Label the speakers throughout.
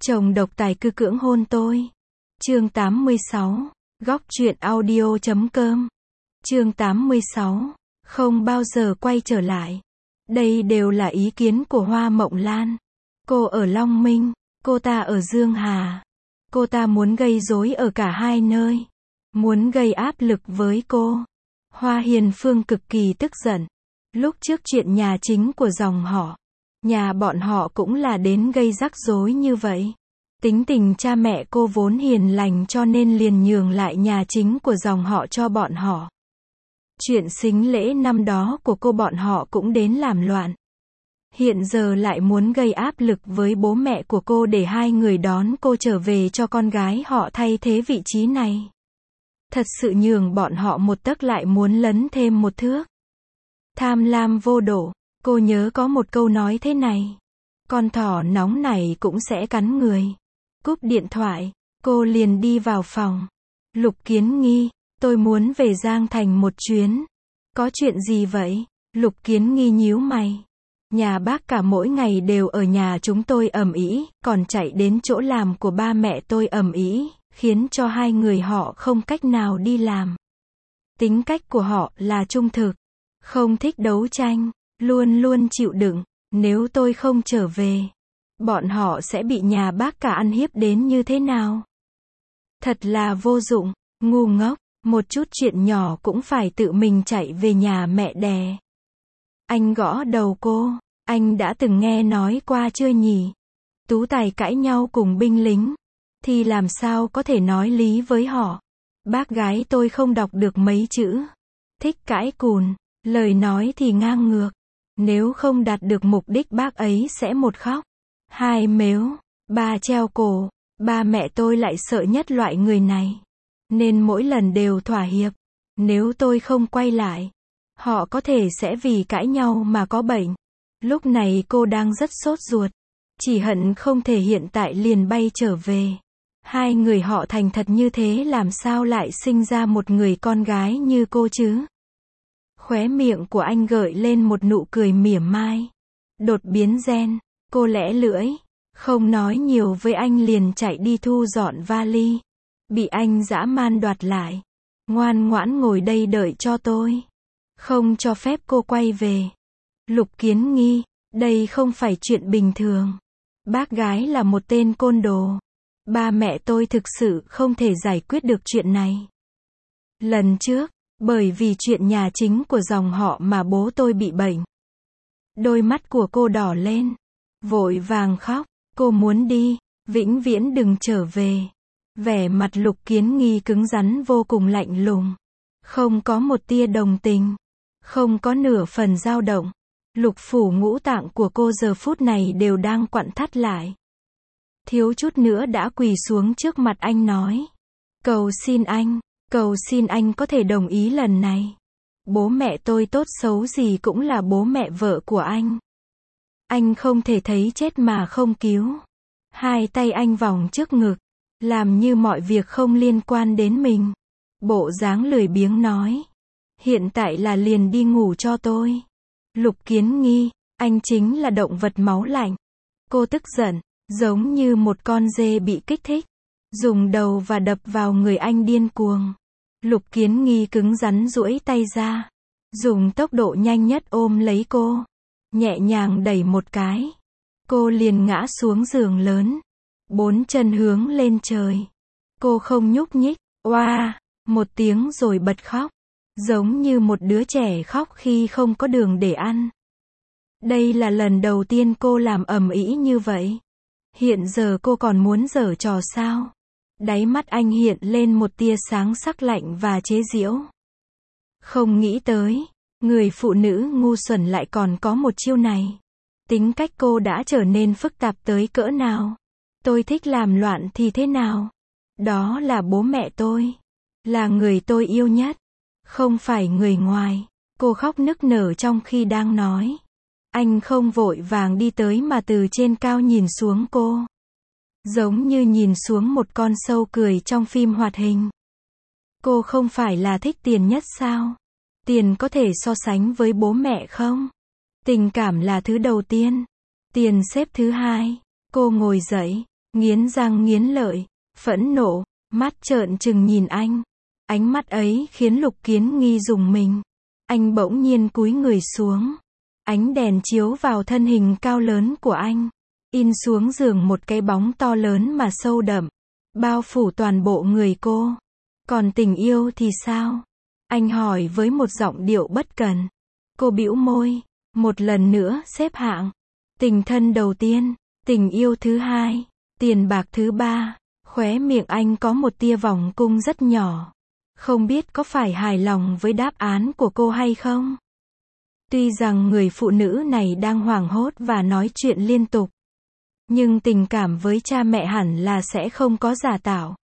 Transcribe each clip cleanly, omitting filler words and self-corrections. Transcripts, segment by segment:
Speaker 1: Chồng độc tài cư cưỡng hôn tôi. Chương 86. Góc truyện audio.com. Chương 86. Không bao giờ quay trở lại. Đây đều là ý kiến của Hoa Mộng Lan. Cô ở Long Minh, cô ta ở Dương Hà. Cô ta muốn gây rối ở cả hai nơi. Muốn gây áp lực với cô. Hoa Hiền Phương cực kỳ tức giận. Lúc trước chuyện nhà chính của dòng họ, nhà bọn họ cũng là đến gây rắc rối như vậy. Tính tình cha mẹ cô vốn hiền lành cho nên liền nhường lại nhà chính của dòng họ cho bọn họ. Chuyện sính lễ năm đó của cô bọn họ cũng đến làm loạn. Hiện giờ lại muốn gây áp lực với bố mẹ của cô để hai người đón cô trở về cho con gái họ thay thế vị trí này. Thật sự nhường bọn họ một tấc lại muốn lấn thêm một thước. Tham lam vô độ. Cô nhớ có một câu nói thế này. Con thỏ nóng này cũng sẽ cắn người. Cúp điện thoại, cô liền đi vào phòng. Lục Kiến Nghi, tôi muốn về Giang Thành một chuyến. Có chuyện gì vậy? Lục Kiến Nghi nhíu mày. Nhà bác cả mỗi ngày đều ở nhà chúng tôi ầm ĩ, còn chạy đến chỗ làm của ba mẹ tôi ầm ĩ, khiến cho hai người họ không cách nào đi làm. Tính cách của họ là trung thực, không thích đấu tranh, luôn luôn chịu đựng. Nếu tôi không trở về, bọn họ sẽ bị nhà bác cả ăn hiếp đến như thế nào? Thật là vô dụng, ngu ngốc, một chút chuyện nhỏ cũng phải tự mình chạy về nhà mẹ đẻ. Anh gõ đầu cô, anh đã từng nghe nói qua chưa nhỉ? Tú Tài cãi nhau cùng binh lính, thì làm sao có thể nói lý với họ? Bác gái tôi không đọc được mấy chữ, thích cãi cùn, lời nói thì ngang ngược. Nếu không đạt được mục đích bác ấy sẽ một khóc, hai mếu, ba treo cổ. Ba mẹ tôi lại sợ nhất loại người này, nên mỗi lần đều thỏa hiệp. Nếu tôi không quay lại, họ có thể sẽ vì cãi nhau mà có bệnh. Lúc này cô đang rất sốt ruột, chỉ hận không thể hiện tại liền bay trở về. Hai người họ thành thật như thế làm sao lại sinh ra một người con gái như cô chứ? Khóe miệng của anh gợi lên một nụ cười mỉa mai. Đột biến gen, cô lẽ lưỡi, không nói nhiều với anh liền chạy đi thu dọn vali. Bị anh dã man đoạt lại. Ngoan ngoãn ngồi đây đợi cho tôi. Không cho phép cô quay về. Lục Kiến Nghi, đây không phải chuyện bình thường. Bác gái là một tên côn đồ. Ba mẹ tôi thực sự không thể giải quyết được chuyện này. Lần trước, bởi vì chuyện nhà chính của dòng họ mà bố tôi bị bệnh. Đôi mắt của cô đỏ lên, vội vàng khóc, cô muốn đi, vĩnh viễn đừng trở về. Vẻ mặt Lục Kiến Nghi cứng rắn vô cùng lạnh lùng, không có một tia đồng tình, không có nửa phần dao động. Lục phủ ngũ tạng của cô giờ phút này đều đang quặn thắt lại. Thiếu chút nữa đã quỳ xuống trước mặt anh nói. Cầu xin anh có thể đồng ý lần này. Bố mẹ tôi tốt xấu gì cũng là bố mẹ vợ của anh. Anh không thể thấy chết mà không cứu. Hai tay anh vòng trước ngực, làm như mọi việc không liên quan đến mình. Bộ dáng lười biếng nói. Hiện tại là liền đi ngủ cho tôi. Lục Kiến Nghi, anh chính là động vật máu lạnh. Cô tức giận, giống như một con dê bị kích thích. Dùng đầu và đập vào người anh điên cuồng. Lục Kiến Nghi cứng rắn duỗi tay ra, dùng tốc độ nhanh nhất ôm lấy cô, nhẹ nhàng đẩy một cái. Cô liền ngã xuống giường lớn, bốn chân hướng lên trời. Cô không nhúc nhích, oa, một tiếng rồi bật khóc, giống như một đứa trẻ khóc khi không có đường để ăn. Đây là lần đầu tiên cô làm ầm ĩ như vậy. Hiện giờ cô còn muốn giở trò sao? Đáy mắt anh hiện lên một tia sáng sắc lạnh và chế giễu. Không nghĩ tới, người phụ nữ ngu xuẩn lại còn có một chiêu này. Tính cách cô đã trở nên phức tạp tới cỡ nào? Tôi thích làm loạn thì thế nào? Đó là bố mẹ tôi, là người tôi yêu nhất, không phải người ngoài. Cô khóc nức nở trong khi đang nói. Anh không vội vàng đi tới mà từ trên cao nhìn xuống cô. Giống như nhìn xuống một con sâu cười trong phim hoạt hình. Cô không phải là thích tiền nhất sao? Tiền có thể so sánh với bố mẹ không? Tình cảm là thứ đầu tiên, tiền xếp thứ hai. Cô ngồi dậy, nghiến răng nghiến lợi, phẫn nộ, mắt trợn trừng nhìn anh. Ánh mắt ấy khiến Lục Kiến Nghi rùng mình. Anh bỗng nhiên cúi người xuống. Ánh đèn chiếu vào thân hình cao lớn của anh, in xuống giường một cái bóng to lớn mà sâu đậm, bao phủ toàn bộ người cô. Còn tình yêu thì sao? Anh hỏi với một giọng điệu bất cần. Cô bĩu môi, một lần nữa xếp hạng. Tình thân đầu tiên, tình yêu thứ hai, tiền bạc thứ ba. Khóe miệng anh có một tia vòng cung rất nhỏ. Không biết có phải hài lòng với đáp án của cô hay không? Tuy rằng người phụ nữ này đang hoảng hốt và nói chuyện liên tục, nhưng tình cảm với cha mẹ hẳn là sẽ không có giả tạo.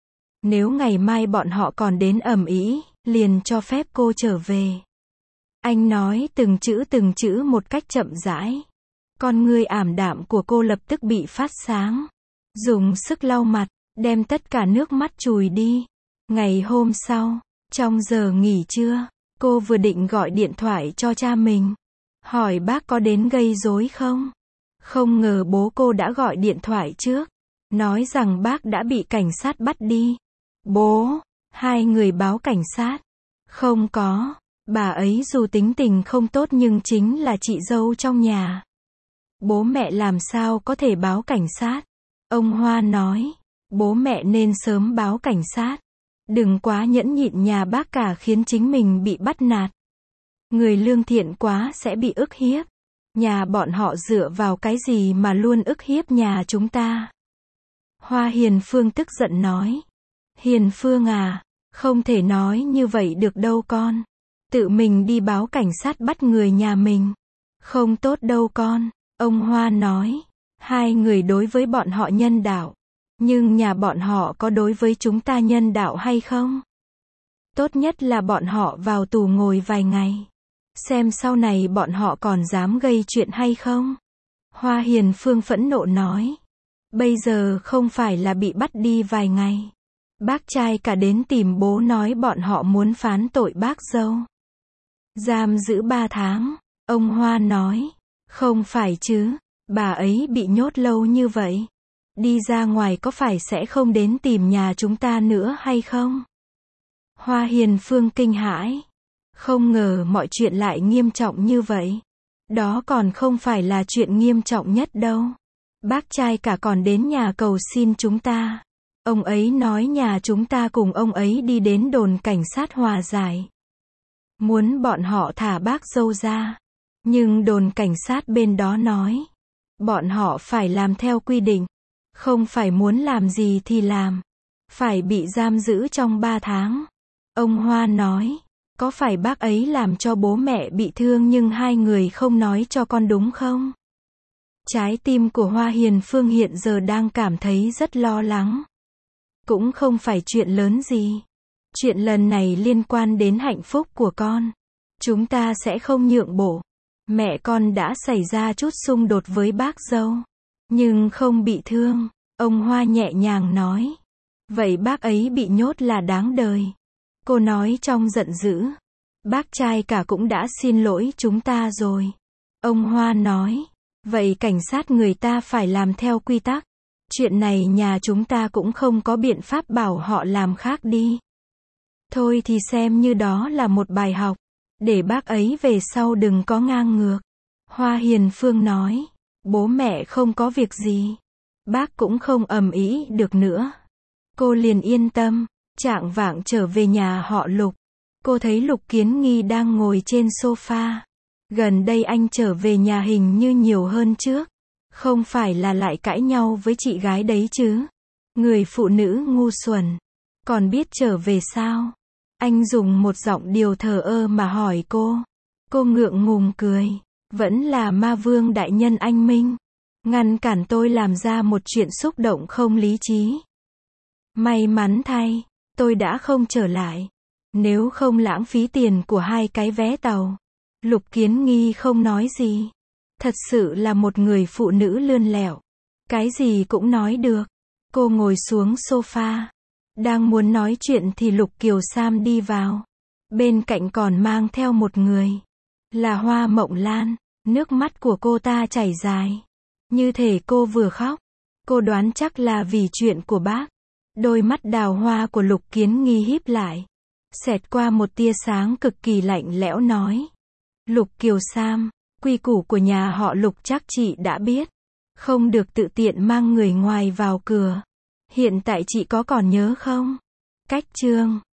Speaker 1: Nếu ngày mai bọn họ còn đến ầm ĩ, liền cho phép cô trở về. Anh nói từng chữ một cách chậm rãi. Con ngươi ảm đạm của cô lập tức bị phát sáng. Dùng sức lau mặt, đem tất cả nước mắt chùi đi. Ngày hôm sau, trong giờ nghỉ trưa, cô vừa định gọi điện thoại cho cha mình, hỏi bác có đến gây rối không. Không ngờ bố cô đã gọi điện thoại trước, nói rằng bác đã bị cảnh sát bắt đi. Bố, hai người báo cảnh sát. Không có, bà ấy dù tính tình không tốt nhưng chính là chị dâu trong nhà. Bố mẹ làm sao có thể báo cảnh sát? Ông Hoa nói, bố mẹ nên sớm báo cảnh sát. Đừng quá nhẫn nhịn nhà bác cả khiến chính mình bị bắt nạt. Người lương thiện quá sẽ bị ức hiếp. Nhà bọn họ dựa vào cái gì mà luôn ức hiếp nhà chúng ta? Hoa Hiền Phương tức giận nói. Hiền Phương à, không thể nói như vậy được đâu con. Tự mình đi báo cảnh sát bắt người nhà mình. Không tốt đâu con. Ông Hoa nói. Hai người đối với bọn họ nhân đạo. Nhưng nhà bọn họ có đối với chúng ta nhân đạo hay không? Tốt nhất là bọn họ vào tù ngồi vài ngày. Xem sau này bọn họ còn dám gây chuyện hay không? Hoa Hiền Phương phẫn nộ nói. Bây giờ không phải là bị bắt đi vài ngày. Bác trai cả đến tìm bố nói bọn họ muốn phán tội bác dâu. Giam giữ 3 tháng. Ông Hoa nói. Không phải chứ, bà ấy bị nhốt lâu như vậy. Đi ra ngoài có phải sẽ không đến tìm nhà chúng ta nữa hay không? Hoa Hiền Phương kinh hãi. Không ngờ mọi chuyện lại nghiêm trọng như vậy. Đó còn không phải là chuyện nghiêm trọng nhất đâu. Bác trai cả còn đến nhà cầu xin chúng ta. Ông ấy nói nhà chúng ta cùng ông ấy đi đến đồn cảnh sát hòa giải. Muốn bọn họ thả bác dâu ra. Nhưng đồn cảnh sát bên đó nói. Bọn họ phải làm theo quy định. Không phải muốn làm gì thì làm. Phải bị giam giữ trong 3 tháng. Ông Hoa nói. Có phải bác ấy làm cho bố mẹ bị thương nhưng hai người không nói cho con đúng không? Trái tim của Hoa Hiền Phương hiện giờ đang cảm thấy rất lo lắng. Cũng không phải chuyện lớn gì. Chuyện lần này liên quan đến hạnh phúc của con. Chúng ta sẽ không nhượng bộ. Mẹ con đã xảy ra chút xung đột với bác dâu. Nhưng không bị thương. Ông Hoa nhẹ nhàng nói. Vậy bác ấy bị nhốt là đáng đời. Cô nói trong giận dữ. Bác trai cả cũng đã xin lỗi chúng ta rồi. Ông Hoa nói. Vậy cảnh sát người ta phải làm theo quy tắc. Chuyện này nhà chúng ta cũng không có biện pháp bảo họ làm khác đi. Thôi thì xem như đó là một bài học. Để bác ấy về sau đừng có ngang ngược. Hoa Hiền Phương nói. Bố mẹ không có việc gì. Bác cũng không ầm ĩ được nữa. Cô liền yên tâm. Chạng vạng trở về nhà họ Lục. Cô thấy Lục Kiến Nghi đang ngồi trên sofa. Gần đây anh trở về nhà hình như nhiều hơn trước. Không phải là lại cãi nhau với chị gái đấy chứ. Người phụ nữ ngu xuẩn. Còn biết trở về sao? Anh dùng một giọng điệu thờ ơ mà hỏi cô. Cô ngượng ngùng cười. Vẫn là ma vương đại nhân anh Minh. Ngăn cản tôi làm ra một chuyện xúc động không lý trí. May mắn thay, tôi đã không trở lại. Nếu không lãng phí tiền của 2 cái vé tàu. Lục Kiến Nghi không nói gì. Thật sự là một người phụ nữ lươn lẹo. Cái gì cũng nói được. Cô ngồi xuống sofa. Đang muốn nói chuyện thì Lục Kiều Sam đi vào. Bên cạnh còn mang theo một người. Là Hoa Mộng Lan. Nước mắt của cô ta chảy dài. Như thể cô vừa khóc. Cô đoán chắc là vì chuyện của bác. Đôi mắt đào hoa của Lục Kiến Nghi híp lại. Xẹt qua một tia sáng cực kỳ lạnh lẽo nói. Lục Kiều Sam, quy củ của nhà họ Lục chắc chị đã biết. Không được tự tiện mang người ngoài vào cửa. Hiện tại chị có còn nhớ không? Cách chương